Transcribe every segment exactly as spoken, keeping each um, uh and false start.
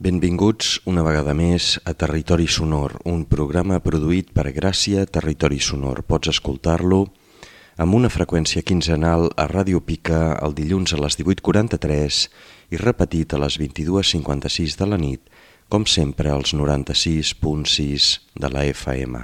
Benvinguts una vegada més a Territori Sonor, un programa produït per Gràcia Territori Sonor. Pots escoltar-lo amb una freqüència quinzenal a Ràdio Pica el dilluns a les divuit quaranta-tres i repetit a les vint-i-dues cinquanta-sis de la nit, com sempre als noranta-sis punt sis de la F M.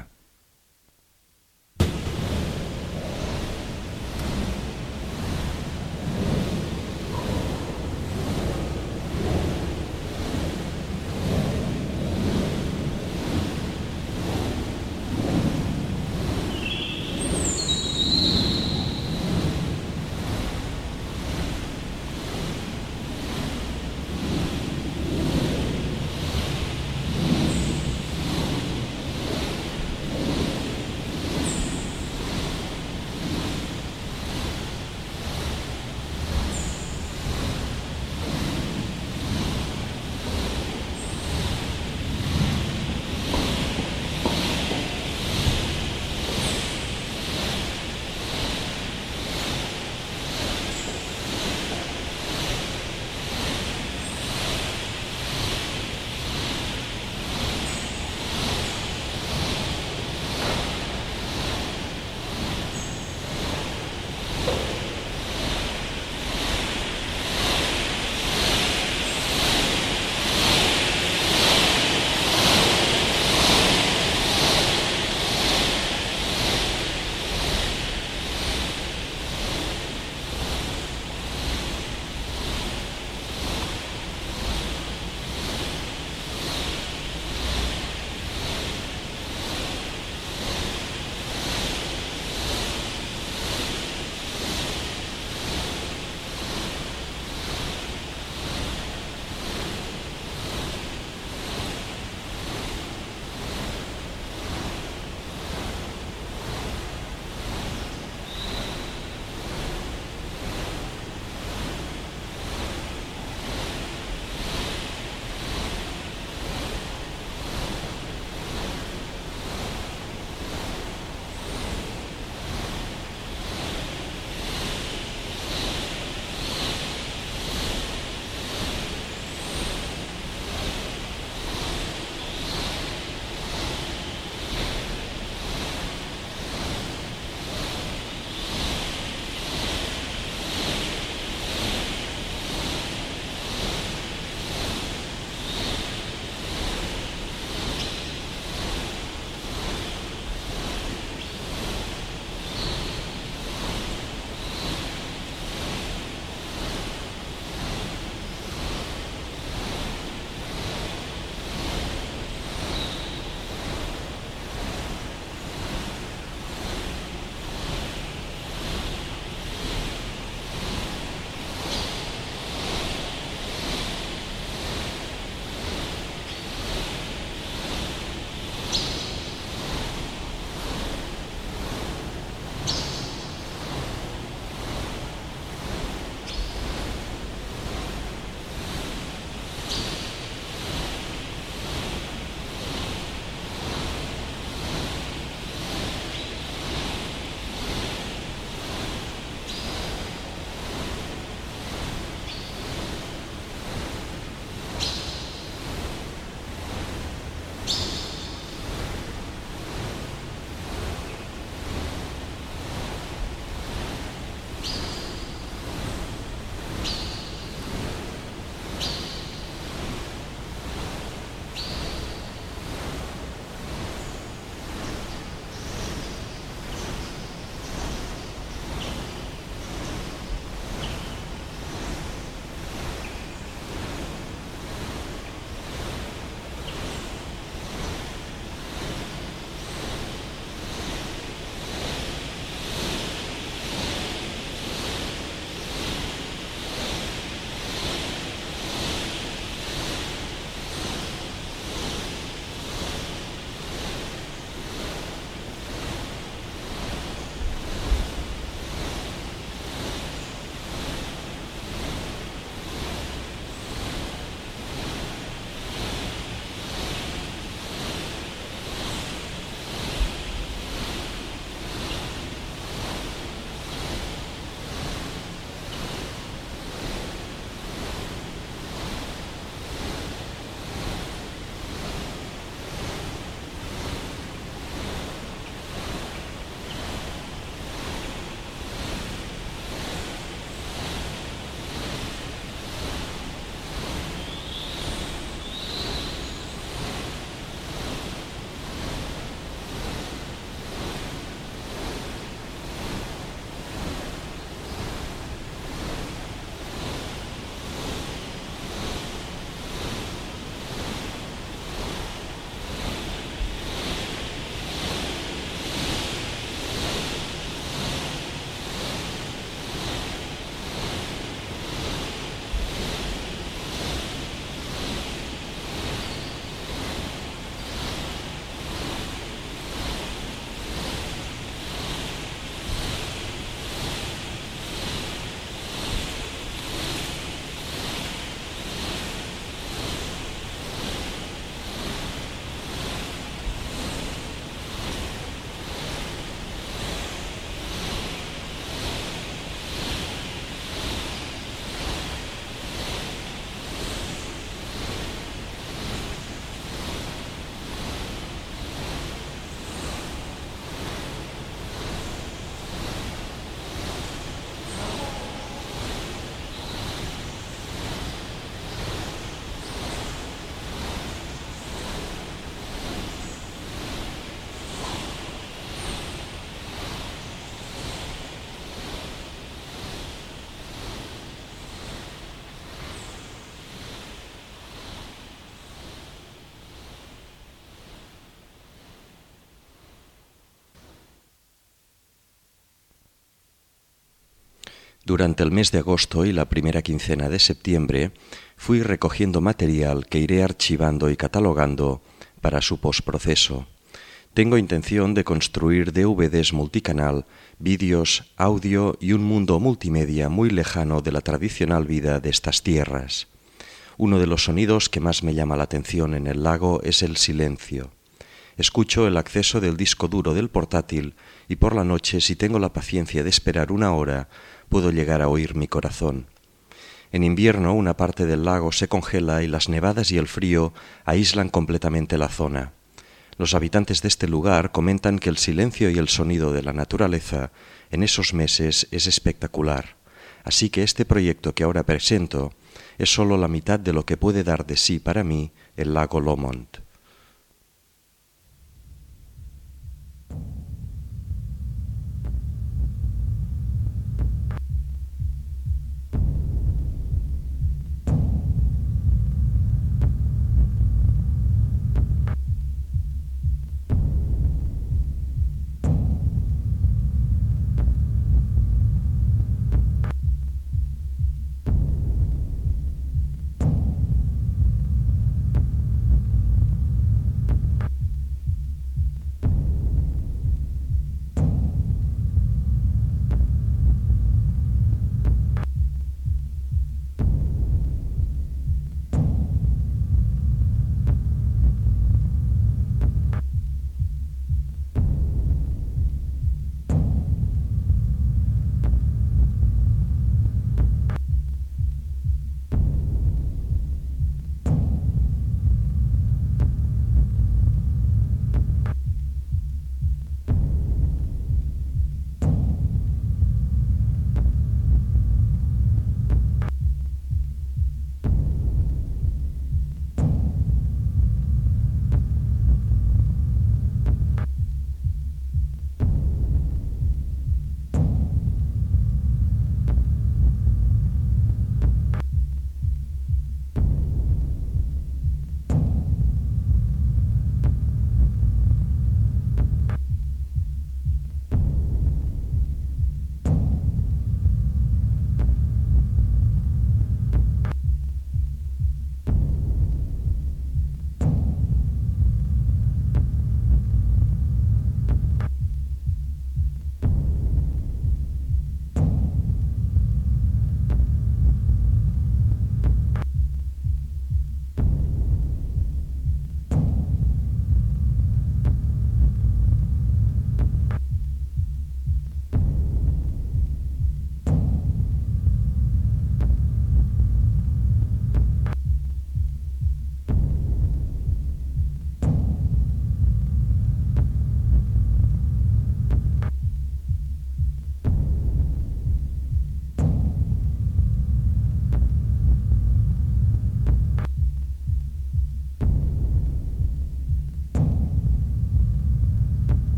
Durante el mes de agosto y la primera quincena de septiembre fui recogiendo material que iré archivando y catalogando para su postproceso. Tengo intención de construir D V Ds multicanal, vídeos, audio y un mundo multimedia muy lejano de la tradicional vida de estas tierras. Uno de los sonidos que más me llama la atención en el lago es el silencio. Escucho el acceso del disco duro del portátil y por la noche, si tengo la paciencia de esperar una hora, puedo llegar a oír mi corazón. En invierno una parte del lago se congela y las nevadas y el frío aíslan completamente la zona. Los habitantes de este lugar comentan que el silencio y el sonido de la naturaleza en esos meses es espectacular. Así que este proyecto que ahora presento es solo la mitad de lo que puede dar de sí para mí el lago Lomond.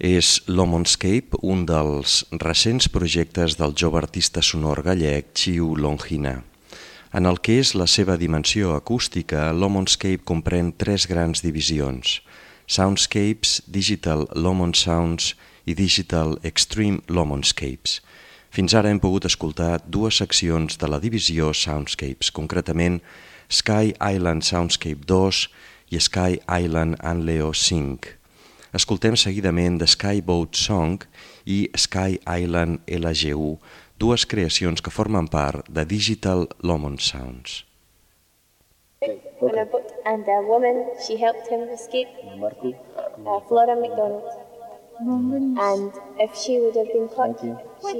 És l'Homonscape, un dels recents projectes del jove artista sonor gallec Xiu Longina. En el que és la seva dimensió acústica, l'Homonscape comprèn tres grans divisions: Soundscapes, Digital Lomon Sounds i Digital Extreme Lomonscapes. Fins ara hem pogut escoltar dues seccions de la divisió Soundscapes, concretament Sky Island Soundscape dos i Sky Island Anleo cinc. Escoltem seguidament The Skyboat Song i Sky Island L G U, dues creacions que formen part de Digital Lomon Sounds. On a boat and a woman, she helped him escape, uh, Flora MacDonald. And if she would have been caught, she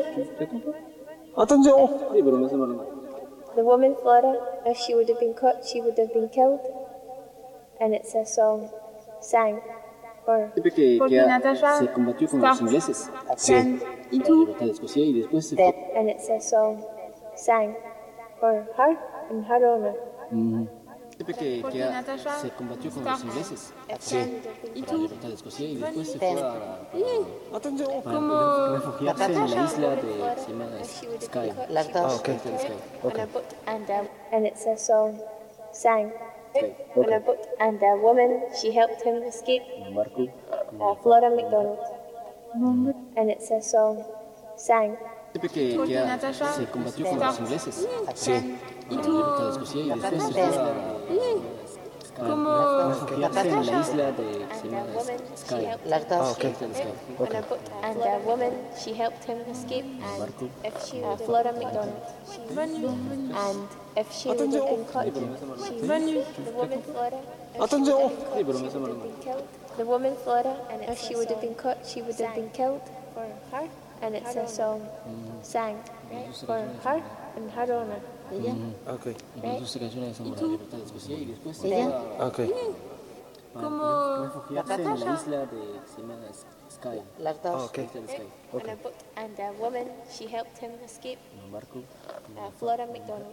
the woman Flora, if she would have been caught, she would have been killed. And it's a song sang for Porque Natasha se combatió con los ingleses. Sí. Y tú. Y después. And it's a song sang for her and her honor. Mm. Porque Natasha se combatió con los ingleses. Sí. Y tú. Y después se fue a como refugiarse en la isla de Sky. Las dos. Ah, okay. Okay. And, um, and it's a song sang on a boat and a woman, she helped him escape, uh, Flora MacDonald. And it's a song sang Porque Natasha se combatió con los ingleses. Sí. Y tú. Y después se fue a como refugiarse en la isla de Sky. Las dos. Okay. on a boat and a woman, she helped him escape, and if she uh, Flora MacDonald. And if she would have been caught, she the woman Flora. If she would have been caught, she would have been killed. The woman Flora, and if she would have been caught, she would have been killed for her. And it's a song sang for her and her honor. Okay. ¿Y tú? Ella. Okay. Como refugiarse en la isla de Sky. Las dos. Okay. on a boat and a woman, she helped him escape, uh, Flora MacDonald.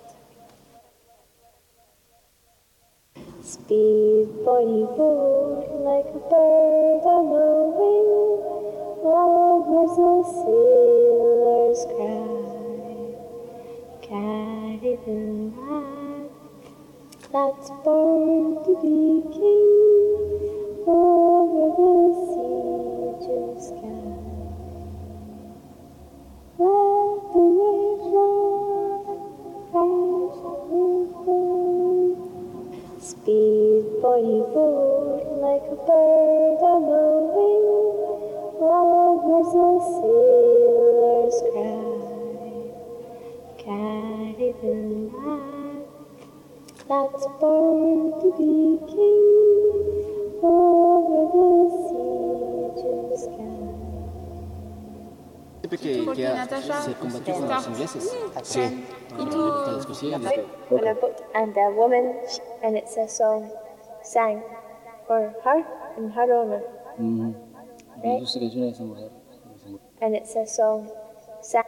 Speed, boy, boat like a bird on the wing. Loud was the sailor's cry. Carry the lad that's born to be king over the siege sky. Let the waves run, crash and foam. Speed, boy, boat like a bird on the wing. Loud was the sailor's cry. Carry the lad that's born to be king over the siege sky. Porque Natasha se combatió con los ingleses. Sí. Y tú. On a boat and a woman, and it's a song sang for her and her honor. Mm. Right? Yo sé que yo era esa mujer. And it's a song sang.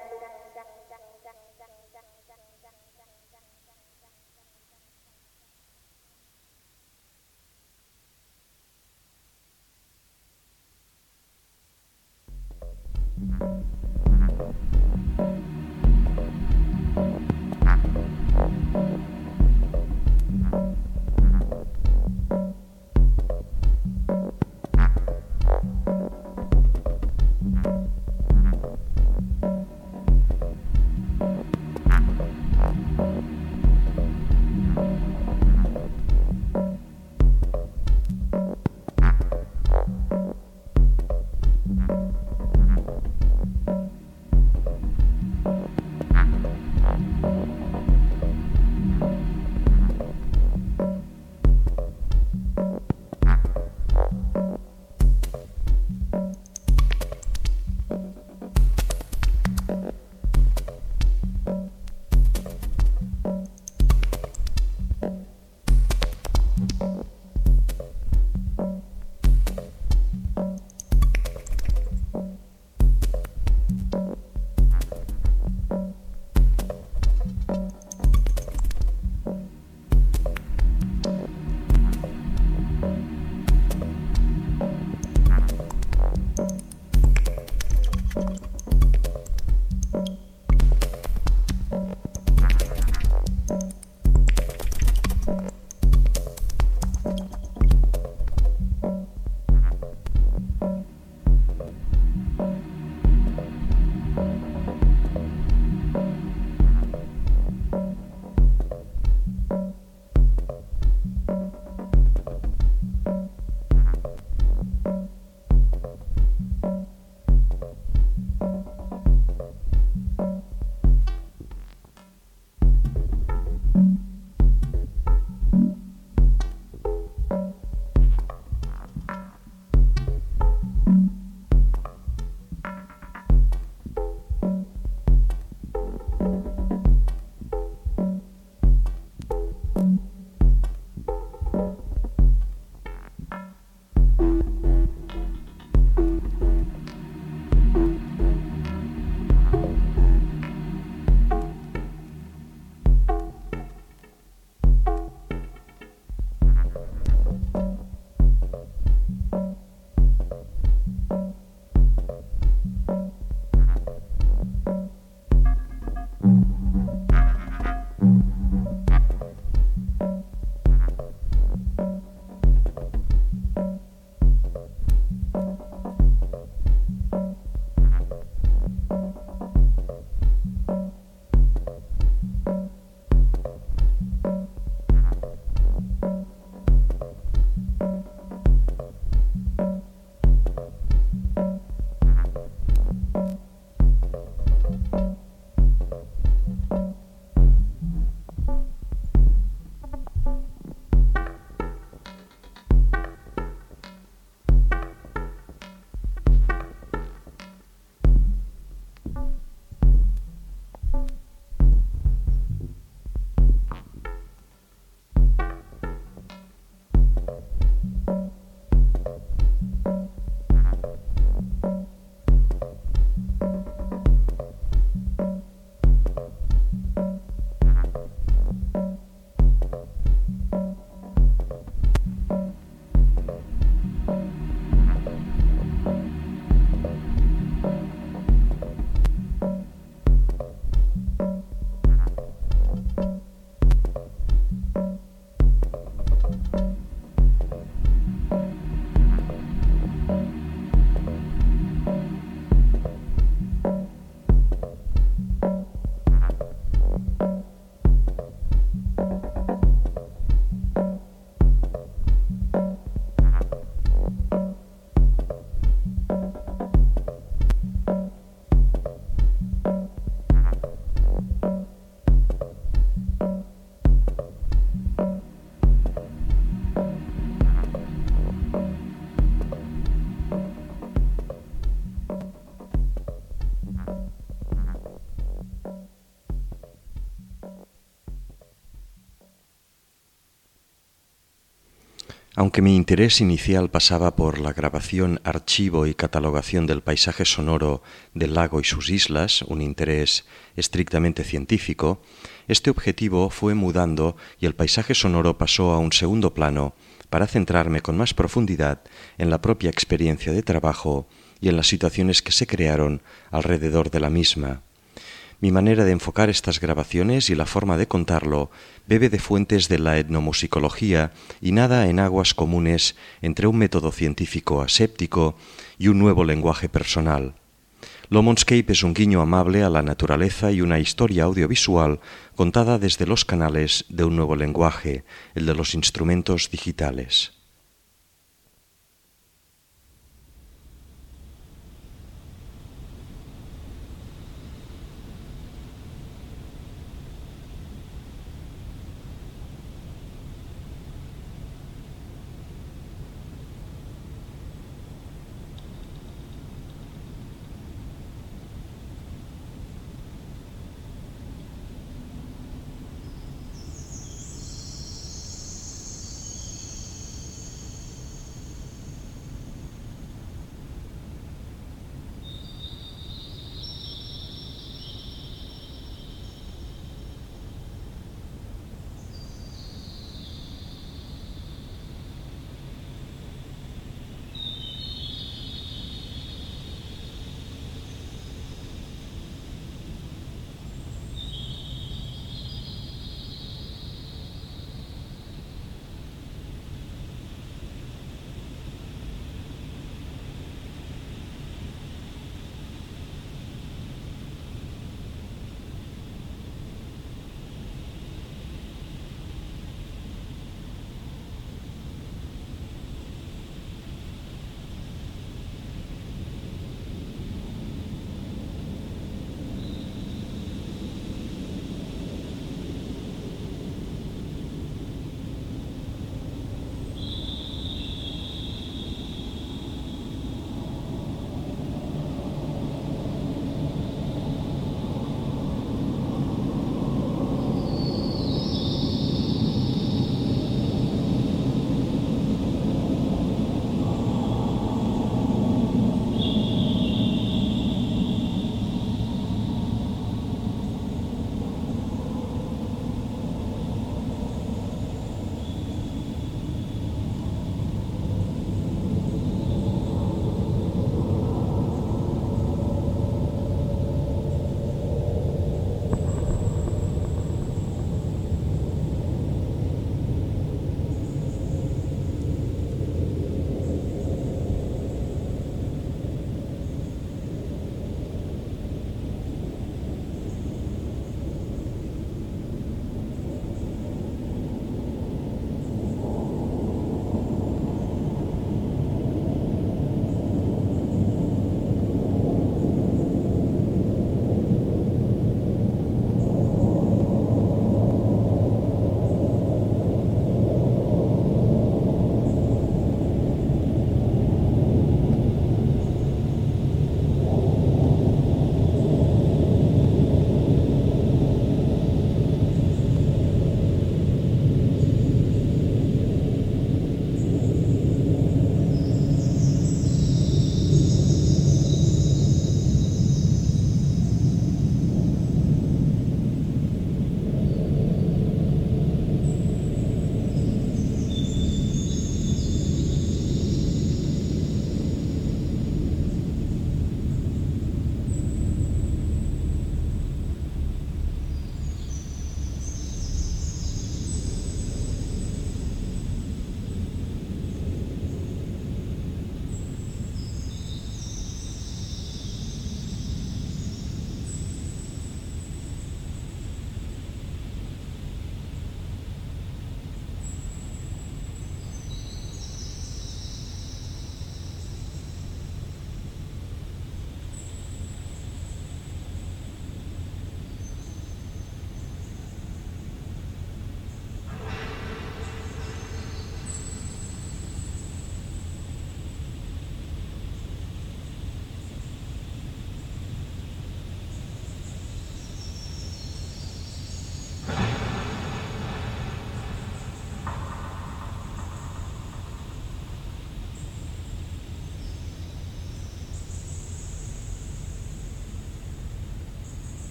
Aunque mi interés inicial pasaba por la grabación, archivo y catalogación del paisaje sonoro del lago y sus islas, un interés estrictamente científico, este objetivo fue mudando y el paisaje sonoro pasó a un segundo plano para centrarme con más profundidad en la propia experiencia de trabajo y en las situaciones que se crearon alrededor de la misma. Mi manera de enfocar estas grabaciones y la forma de contarlo bebe de fuentes de la etnomusicología y nada en aguas comunes entre un método científico aséptico y un nuevo lenguaje personal. Lomonscape es un guiño amable a la naturaleza y una historia audiovisual contada desde los canales de un nuevo lenguaje, el de los instrumentos digitales.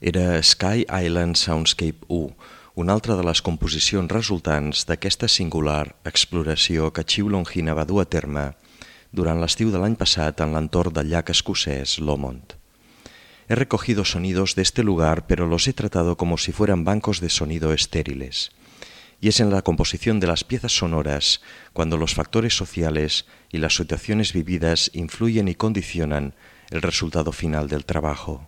era Sky Island Soundscape u, una altra de les composicions resultants d'aquesta singular exploració que Chiu Longina va dur a terme durant l'estiu de l'any passat en l'entorn del llac escocès Lomond. He recogido sonidos de este lugar, pero los he tratado como si fueran bancos de sonido estériles. Y es en la composición de las piezas sonoras cuando los factores sociales y las situaciones vividas influyen y condicionan el resultado final del trabajo.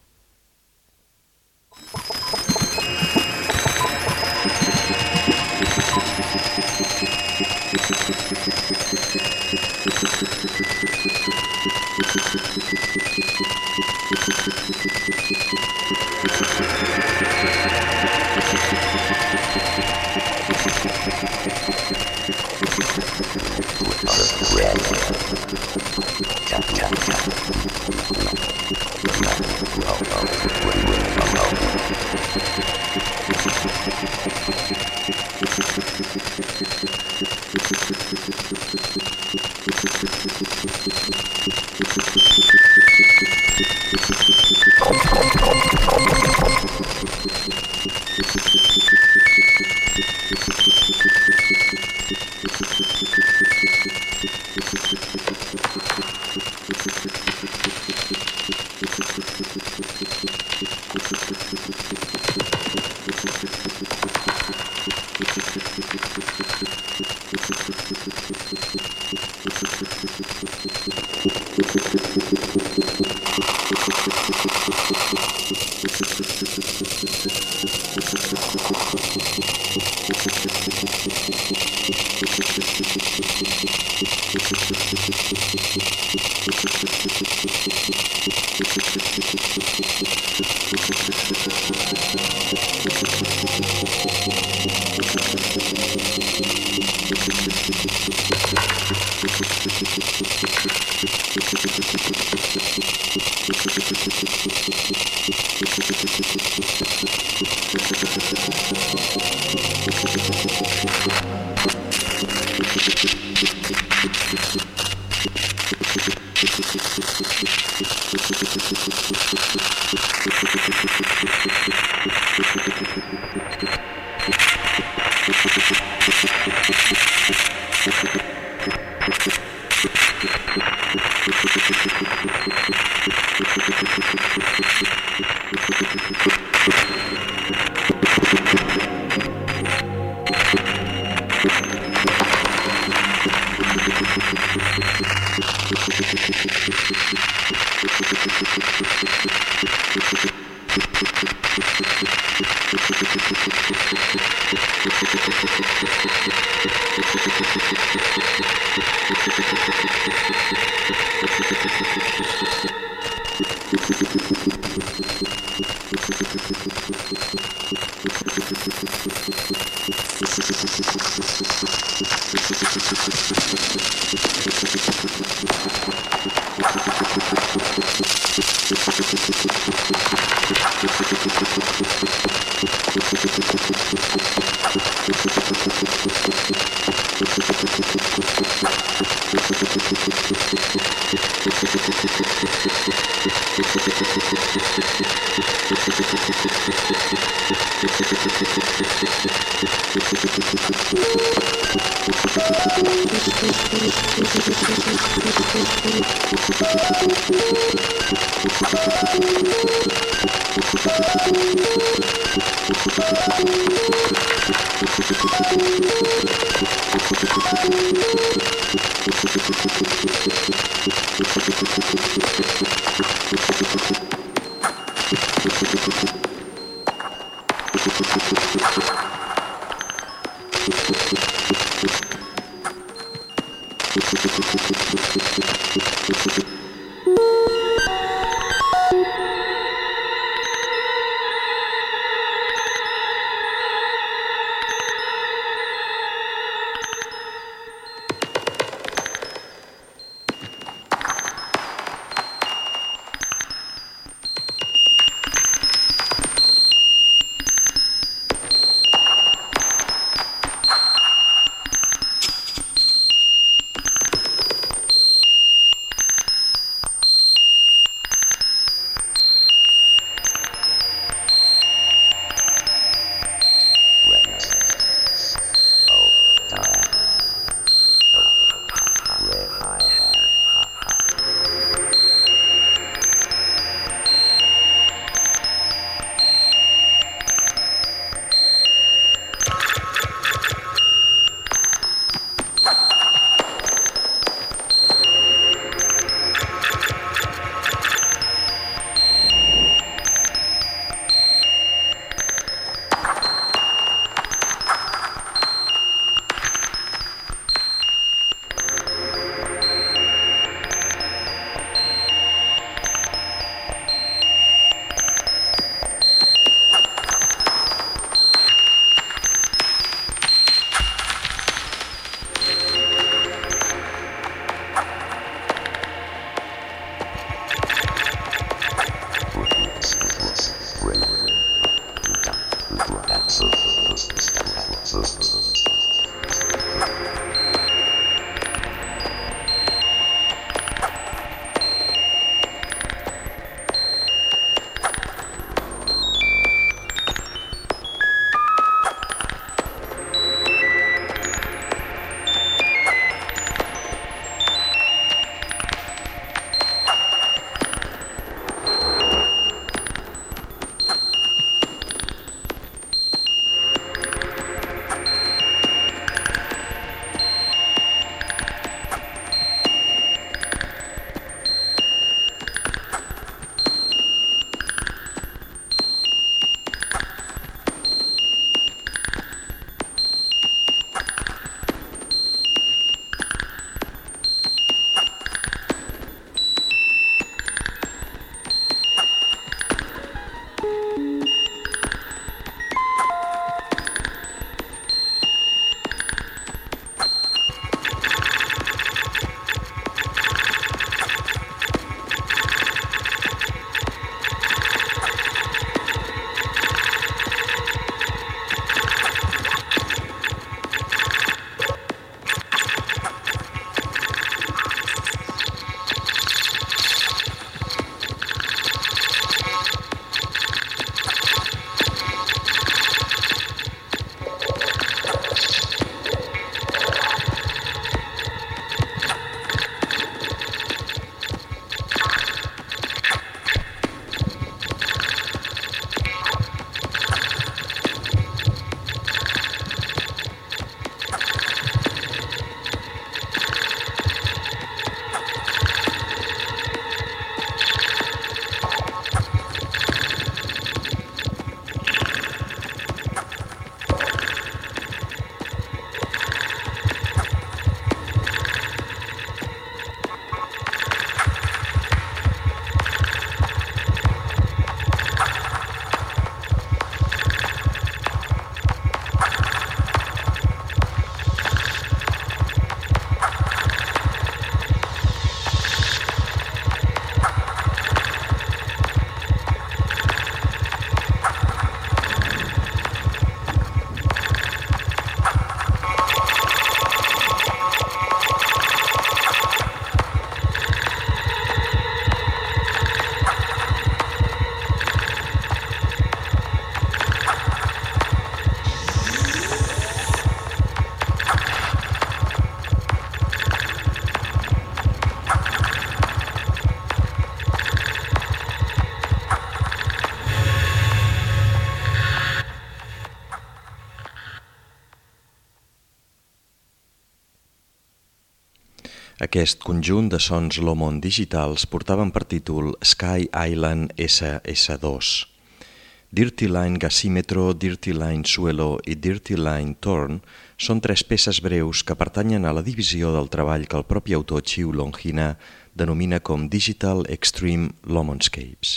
Aquest conjunt de sons Lomond digitals portaven per títol Sky Island esse esse dos. Dirty Line Gasimetro, Dirty Line Suelo i Dirty Line Torn són tres peces breus que pertanyen a la divisió del treball que el propi autor Chiu Longhina denomina com Digital Extreme Lomondscapes.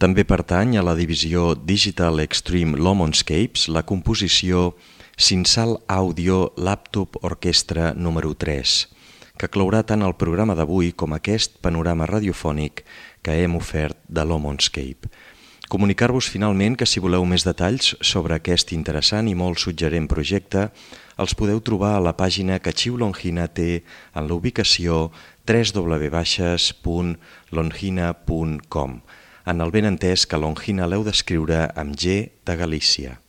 També pertany a la divisió Digital Extreme Lomonscapes la composició Sinsal Audio Laptop Orquestra número tres, que clourà tant el programa d'avui com aquest panorama radiofònic que hem ofert de Lomonscape. Comunicar-vos finalment que si voleu més detalls sobre aquest interessant i molt suggerent projecte els podeu trobar a la pàgina que Chiu Longina té en la ubicació w w w punt longina punt com, en el benentès que Longina l'heu d'escriure amb G de Galícia.